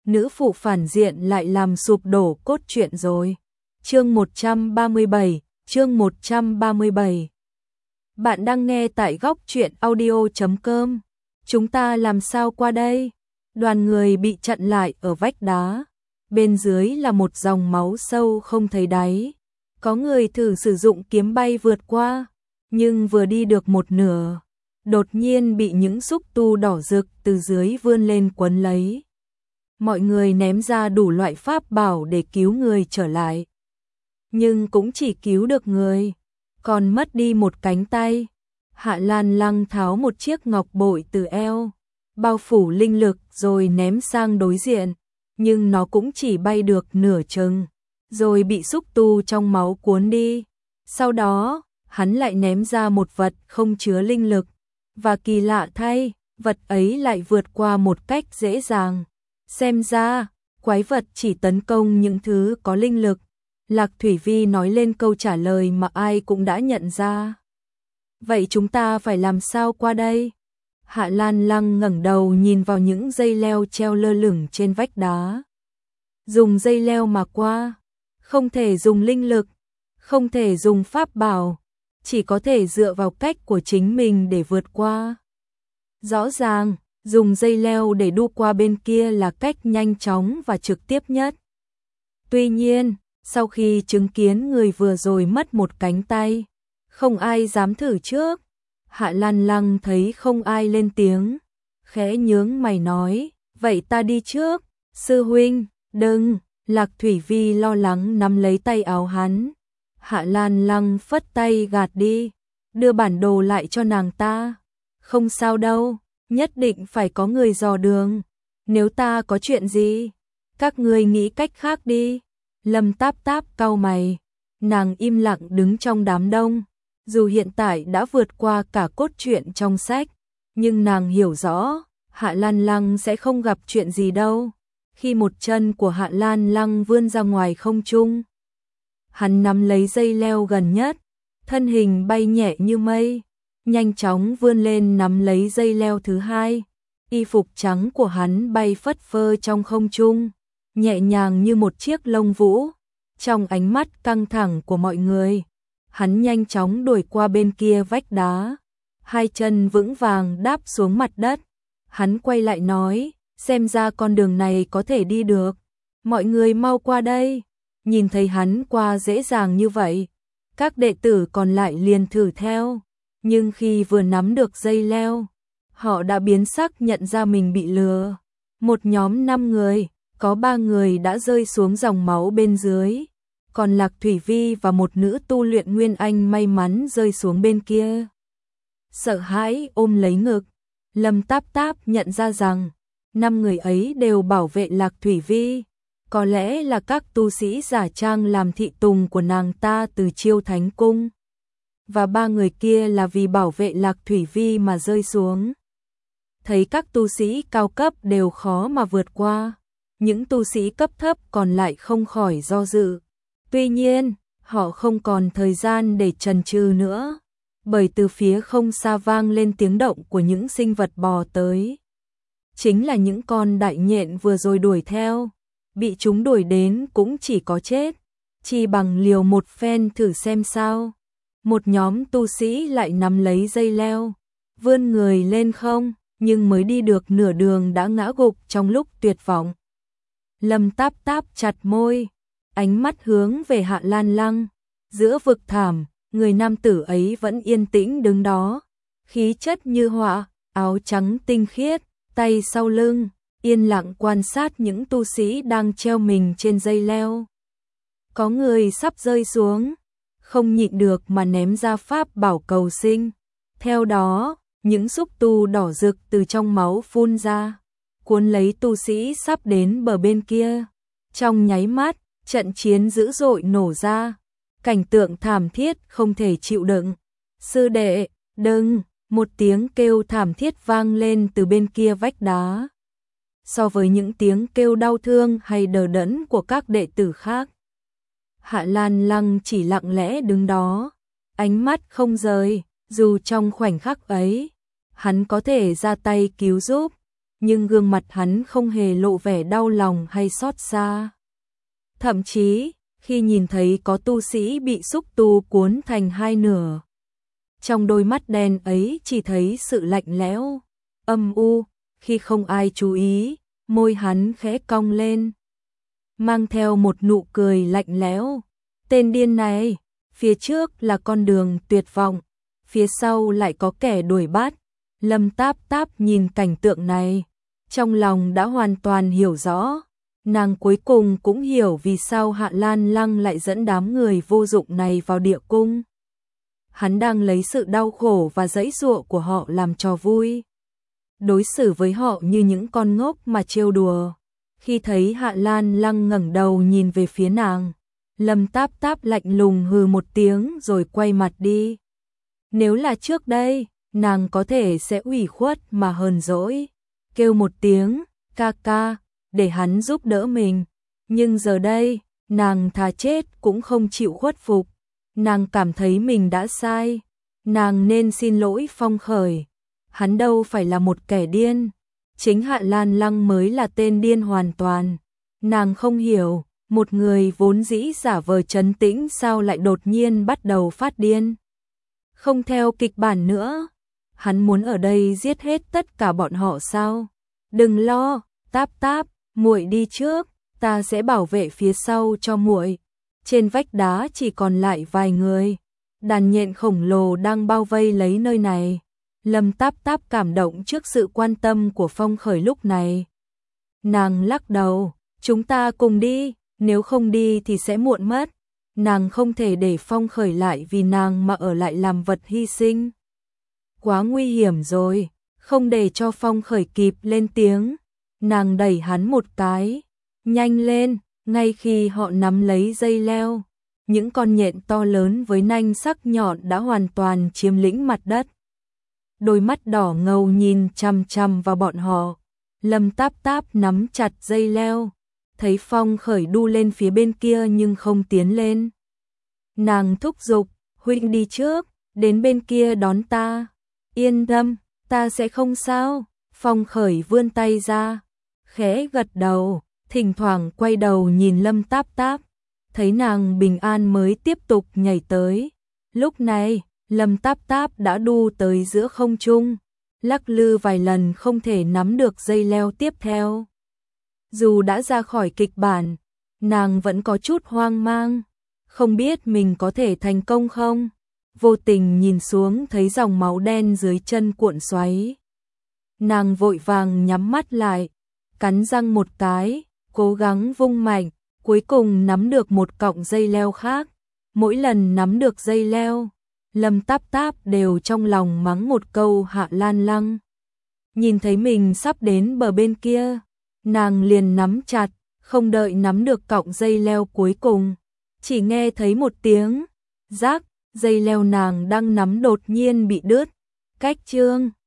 nữ phụ phản diện lại làm sụp đổ cốt truyện rồi. Chương 137. Bạn đang nghe tại góc truyện audio.com. Chúng ta làm sao qua đây? Đoàn người bị chặn lại ở vách đá. Bên dưới là một dòng máu sâu không thấy đáy. Có người thử sử dụng kiếm bay vượt qua, nhưng vừa đi được một nửa, đột nhiên bị những xúc tu đỏ rực từ dưới vươn lên quấn lấy. Mọi người ném ra đủ loại pháp bảo để cứu người trở lại, nhưng cũng chỉ cứu được người, còn mất đi một cánh tay. Hạ Lan Lăng tháo một chiếc ngọc bội từ eo, bao phủ linh lực rồi ném sang đối diện, nhưng nó cũng chỉ bay được nửa chừng, rồi bị xúc tu trong máu cuốn đi. Sau đó, hắn lại ném ra một vật không chứa linh lực, và kỳ lạ thay, vật ấy lại vượt qua một cách dễ dàng. Xem ra, quái vật chỉ tấn công những thứ có linh lực. Lạc Thủy Vi nói lên câu trả lời mà ai cũng đã nhận ra. Vậy chúng ta phải làm sao qua đây? Hạ Lan Lăng ngẩng đầu nhìn vào những dây leo treo lơ lửng trên vách đá. Dùng dây leo mà qua, không thể dùng linh lực, không thể dùng pháp bảo, chỉ có thể dựa vào cách của chính mình để vượt qua. Rõ ràng, dùng dây leo để đu qua bên kia là cách nhanh chóng và trực tiếp nhất. Tuy nhiên, sau khi chứng kiến người vừa rồi mất một cánh tay, không ai dám thử trước. Hạ Lan Lăng thấy không ai lên tiếng, khẽ nhướng mày nói, vậy ta đi trước. Sư huynh, đừng. Lạc Thủy Vi lo lắng nắm lấy tay áo hắn. Hạ Lan Lăng phất tay gạt đi, đưa bản đồ lại cho nàng ta. Không sao đâu, nhất định phải có người dò đường. Nếu ta có chuyện gì, các ngươi nghĩ cách khác đi. Lâm Táp Táp cau mày, nàng im lặng đứng trong đám đông. Dù hiện tại đã vượt qua cả cốt truyện trong sách, nhưng nàng hiểu rõ, Hạ Lan Lăng sẽ không gặp chuyện gì đâu. Khi một chân của Hạ Lan Lăng vươn ra ngoài không trung, hắn nắm lấy dây leo gần nhất, thân hình bay nhẹ như mây, nhanh chóng vươn lên nắm lấy dây leo thứ hai. Y phục trắng của hắn bay phất phơ trong không trung, nhẹ nhàng như một chiếc lông vũ. Trong ánh mắt căng thẳng của mọi người, hắn nhanh chóng đuổi qua bên kia vách đá, hai chân vững vàng đáp xuống mặt đất. Hắn quay lại nói, xem ra con đường này có thể đi được, mọi người mau qua đây. Nhìn thấy hắn qua dễ dàng như vậy, các đệ tử còn lại liền thử theo, nhưng khi vừa nắm được dây leo, họ đã biến sắc nhận ra mình bị lừa. Một nhóm 5 người, có 3 người đã rơi xuống dòng máu bên dưới, còn Lạc Thủy Vi và một nữ tu luyện Nguyên Anh may mắn rơi xuống bên kia. Sợ hãi ôm lấy ngực, Lâm Táp Táp nhận ra rằng 5 người ấy đều bảo vệ Lạc Thủy Vi, có lẽ là các tu sĩ giả trang làm thị tùng của nàng ta từ Chiêu Thánh Cung, và 3 người kia là vì bảo vệ Lạc Thủy Vi mà rơi xuống. Thấy các tu sĩ cao cấp đều khó mà vượt qua, những tu sĩ cấp thấp còn lại không khỏi do dự. Tuy nhiên, họ không còn thời gian để chần chừ nữa, bởi từ phía không xa vang lên tiếng động của những sinh vật bò tới. Chính là những con đại nhện vừa rồi đuổi theo, bị chúng đuổi đến cũng chỉ có chết, chỉ bằng liều một phen thử xem sao. Một nhóm tu sĩ lại nắm lấy dây leo, vươn người lên không, nhưng mới đi được nửa đường đã ngã gục trong lúc tuyệt vọng. Lâm Táp Táp chặt môi, ánh mắt hướng về Hạ Lan Lăng. Giữa vực thảm, người nam tử ấy vẫn yên tĩnh đứng đó, khí chất như họa, áo trắng tinh khiết, tay sau lưng, yên lặng quan sát những tu sĩ đang treo mình trên dây leo. Có người sắp rơi xuống, không nhịn được mà ném ra pháp bảo cầu sinh. Theo đó, những xúc tu đỏ rực từ trong máu phun ra, cuốn lấy tu sĩ sắp đến bờ bên kia. Trong nháy mắt, trận chiến dữ dội nổ ra, cảnh tượng thảm thiết không thể chịu đựng. Sư đệ, đừng! Một tiếng kêu thảm thiết vang lên từ bên kia vách đá. So với những tiếng kêu đau thương hay đờ đẫn của các đệ tử khác, Hạ Lan Lăng chỉ lặng lẽ đứng đó, ánh mắt không rời, dù trong khoảnh khắc ấy, hắn có thể ra tay cứu giúp, nhưng gương mặt hắn không hề lộ vẻ đau lòng hay xót xa. Thậm chí, khi nhìn thấy có tu sĩ bị xúc tu cuốn thành hai nửa, trong đôi mắt đen ấy chỉ thấy sự lạnh lẽo, âm u. Khi không ai chú ý, môi hắn khẽ cong lên, mang theo một nụ cười lạnh lẽo. Tên điên này, phía trước là con đường tuyệt vọng, phía sau lại có kẻ đuổi bắt. Lâm Táp Táp nhìn cảnh tượng này, trong lòng đã hoàn toàn hiểu rõ. Nàng cuối cùng cũng hiểu vì sao Hạ Lan Lăng lại dẫn đám người vô dụng này vào địa cung. Hắn đang lấy sự đau khổ và giãy giụa của họ làm trò vui, đối xử với họ như những con ngốc mà trêu đùa. Khi thấy Hạ Lan Lăng ngẩng đầu nhìn về phía nàng, Lâm Táp Táp lạnh lùng hừ một tiếng rồi quay mặt đi. Nếu là trước đây, nàng có thể sẽ ủy khuất mà hờn dỗi, kêu một tiếng ca ca để hắn giúp đỡ mình, nhưng giờ đây, nàng thà chết cũng không chịu khuất phục. Nàng cảm thấy mình đã sai, nàng nên xin lỗi Phong Khởi. Hắn đâu phải là một kẻ điên, chính Hạ Lan Lăng mới là tên điên hoàn toàn. Nàng không hiểu, một người vốn dĩ giả vờ trấn tĩnh sao lại đột nhiên bắt đầu phát điên. Không theo kịch bản nữa, hắn muốn ở đây giết hết tất cả bọn họ sao? Đừng lo, Táp Táp, muội đi trước, ta sẽ bảo vệ phía sau cho muội. Trên vách đá chỉ còn lại vài người, đàn nhện khổng lồ đang bao vây lấy nơi này. Lâm Táp Táp cảm động trước sự quan tâm của Phong Khởi lúc này. Nàng lắc đầu, chúng ta cùng đi, nếu không đi thì sẽ muộn mất. Nàng không thể để Phong Khởi lại vì nàng mà ở lại làm vật hy sinh. Quá nguy hiểm rồi, không để cho Phong Khởi kịp lên tiếng. Nàng đẩy hắn một cái, nhanh lên. Ngay khi họ nắm lấy dây leo, những con nhện to lớn với nanh sắc nhọn đã hoàn toàn chiếm lĩnh mặt đất. Đôi mắt đỏ ngầu nhìn chằm chằm vào bọn họ. Lâm Táp Táp nắm chặt dây leo, thấy Phong Khởi đu lên phía bên kia nhưng không tiến lên. Nàng thúc giục, huynh đi trước, đến bên kia đón ta. Yên tâm, ta sẽ không sao. Phong Khởi vươn tay ra, khẽ gật đầu, thỉnh thoảng quay đầu nhìn Lâm Táp Táp, thấy nàng bình an mới tiếp tục nhảy tới. Lúc này, Lâm Táp Táp đã đu tới giữa không trung, lắc lư vài lần không thể nắm được dây leo tiếp theo. Dù đã ra khỏi kịch bản, nàng vẫn có chút hoang mang, không biết mình có thể thành công không. Vô tình nhìn xuống thấy dòng máu đen dưới chân cuộn xoáy. Nàng vội vàng nhắm mắt lại, cắn răng một cái, cố gắng vung mạnh, cuối cùng nắm được một cọng dây leo khác. Mỗi lần nắm được dây leo, Lâm Táp Táp đều trong lòng mắng một câu Hạ Lan Lăng. Nhìn thấy mình sắp đến bờ bên kia, nàng liền nắm chặt, không đợi nắm được cọng dây leo cuối cùng, chỉ nghe thấy một tiếng rác, dây leo nàng đang nắm đột nhiên bị đứt. Cách chương